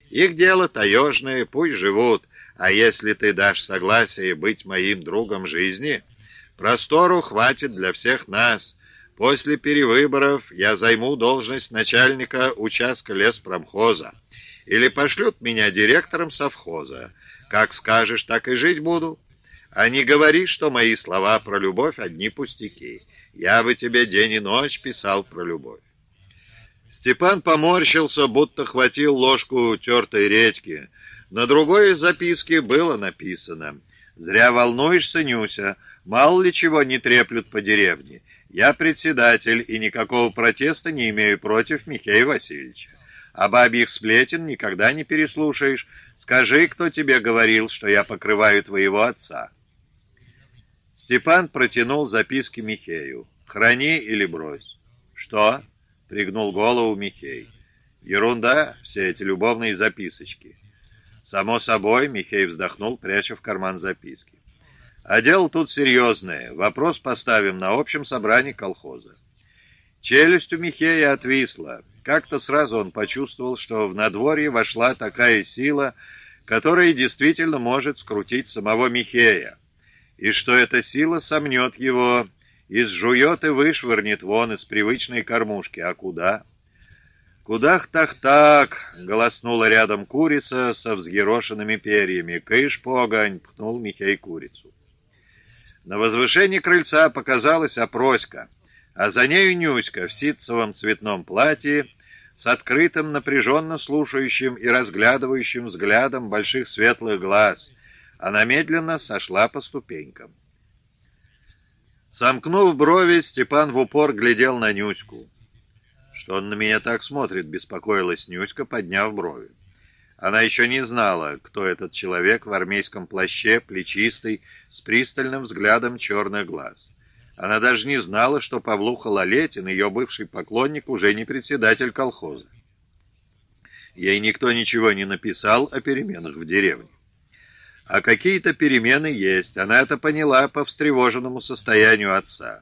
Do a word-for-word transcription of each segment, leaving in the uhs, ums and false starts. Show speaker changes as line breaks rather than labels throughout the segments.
Их дело таежное, пусть живут, а если ты дашь согласие быть моим другом жизни, простору хватит для всех нас. После перевыборов я займу должность начальника участка леспромхоза или пошлют меня директором совхоза. Как скажешь, так и жить буду. А не говори, что мои слова про любовь одни пустяки. Я бы тебе день и ночь писал про любовь. Степан поморщился, будто хватил ложку тертой редьки. На другой записке было написано: «Зря волнуешься, Нюся, мало ли чего не треплют по деревне. Я председатель и никакого протеста не имею против Михея Васильевича. А бабьих сплетен никогда не переслушаешь. Скажи, кто тебе говорил, что я покрываю твоего отца?» Степан протянул записки Михею. «Храни или брось». «Что?» — пригнул голову Михей. «Ерунда, все эти любовные записочки». «Само собой», — Михей вздохнул, пряча в карман записки. «А дело тут серьезное. Вопрос поставим на общем собрании колхоза». Челюсть у Михея отвисла. Как-то сразу он почувствовал, что в надворье вошла такая сила, которая действительно может скрутить самого Михея, и что эта сила сомнет его, изжует и вышвырнет вон из привычной кормушки. А куда? «Кудах-так-так!» — голоснула рядом курица со взъерошенными перьями. «Кыш, погонь!» — пхнул Михей курицу. На возвышении крыльца показалась Опроська, а за нею Нюська в ситцевом цветном платье с открытым, напряженно слушающим и разглядывающим взглядом больших светлых глаз. Она медленно сошла по ступенькам. Сомкнув брови, Степан в упор глядел на Нюську. «Что он на меня так смотрит?» — беспокоилась Нюська, подняв брови. Она еще не знала, кто этот человек в армейском плаще, плечистый, с пристальным взглядом черных глаз. Она даже не знала, что Павлуха Лалетин, ее бывший поклонник, уже не председатель колхоза. Ей никто ничего не написал о переменах в деревне. А какие-то перемены есть, она это поняла по встревоженному состоянию отца.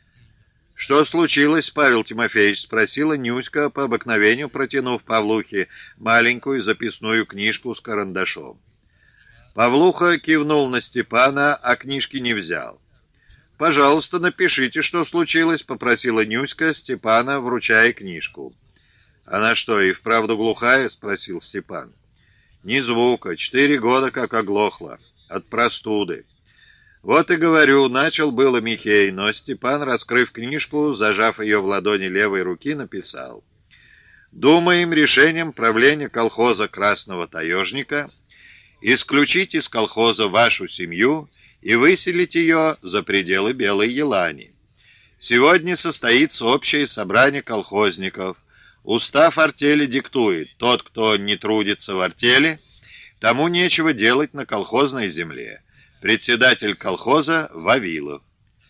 «Что случилось, Павел Тимофеевич?» — спросила Нюська, по обыкновению протянув Павлухе маленькую записную книжку с карандашом. Павлуха кивнул на Степана, а книжки не взял. «Пожалуйста, напишите, что случилось», — попросила Нюська Степана, вручая книжку. «Она что, и вправду глухая?» — спросил Степан. «Ни звука, четыре года как оглохла. От простуды». «Вот и говорю», — начал было Михей, но Степан, раскрыв книжку, зажав ее в ладони левой руки, написал: «Думаем решением правления колхоза Красного Таежника исключить из колхоза вашу семью и выселить ее за пределы Белой Елани. Сегодня состоится общее собрание колхозников. Устав артели диктует: тот, кто не трудится в артели, тому нечего делать на колхозной земле. Председатель колхоза Вавилов».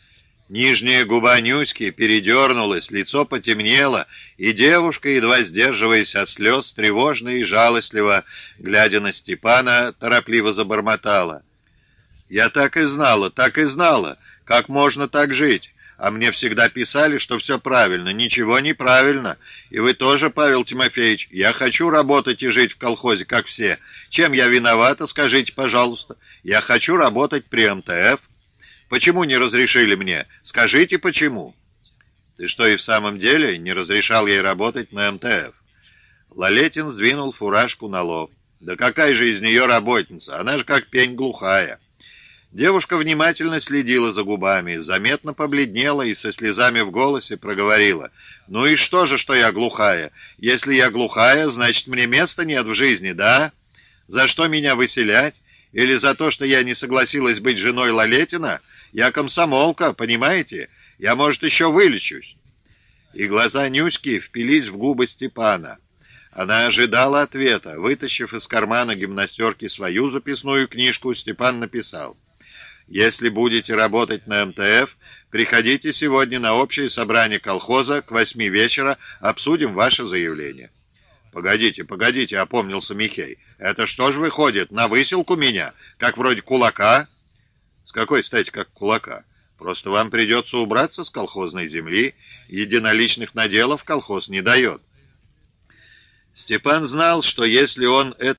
Нижняя губа Нюськи передернулась, лицо потемнело, и девушка, едва сдерживаясь от слез, тревожно и жалостливо, глядя на Степана, торопливо забормотала: «Я так и знала, так и знала. Как можно так жить? А мне всегда писали, что все правильно. Ничего не правильно. И вы тоже, Павел Тимофеевич. Я хочу работать и жить в колхозе, как все. Чем я виновата, скажите, пожалуйста? Я хочу работать при эм тэ эф. Почему не разрешили мне? Скажите, почему?» «Ты что, и в самом деле не разрешал ей работать на эм тэ эф?» Лалетин сдвинул фуражку на лоб. «Да какая же из нее работница? Она же как пень глухая». Девушка внимательно следила за губами, заметно побледнела и со слезами в голосе проговорила: «Ну и что же, что я глухая? Если я глухая, значит, мне места нет в жизни, да? За что меня выселять? Или за то, что я не согласилась быть женой Лалетина? Я комсомолка, понимаете? Я, может, еще вылечусь». И глаза Нюськи впились в губы Степана. Она ожидала ответа. Вытащив из кармана гимнастерки свою записную книжку, Степан написал: «Если будете работать на эм тэ эф, приходите сегодня на общее собрание колхоза к восьми вечера, обсудим ваше заявление». «Погодите, погодите», — опомнился Михей. «Это что ж выходит, на выселку меня, как вроде кулака?» «С какой стати, как кулака? Просто вам придется убраться с колхозной земли, единоличных наделов колхоз не дает». Степан знал, что если он это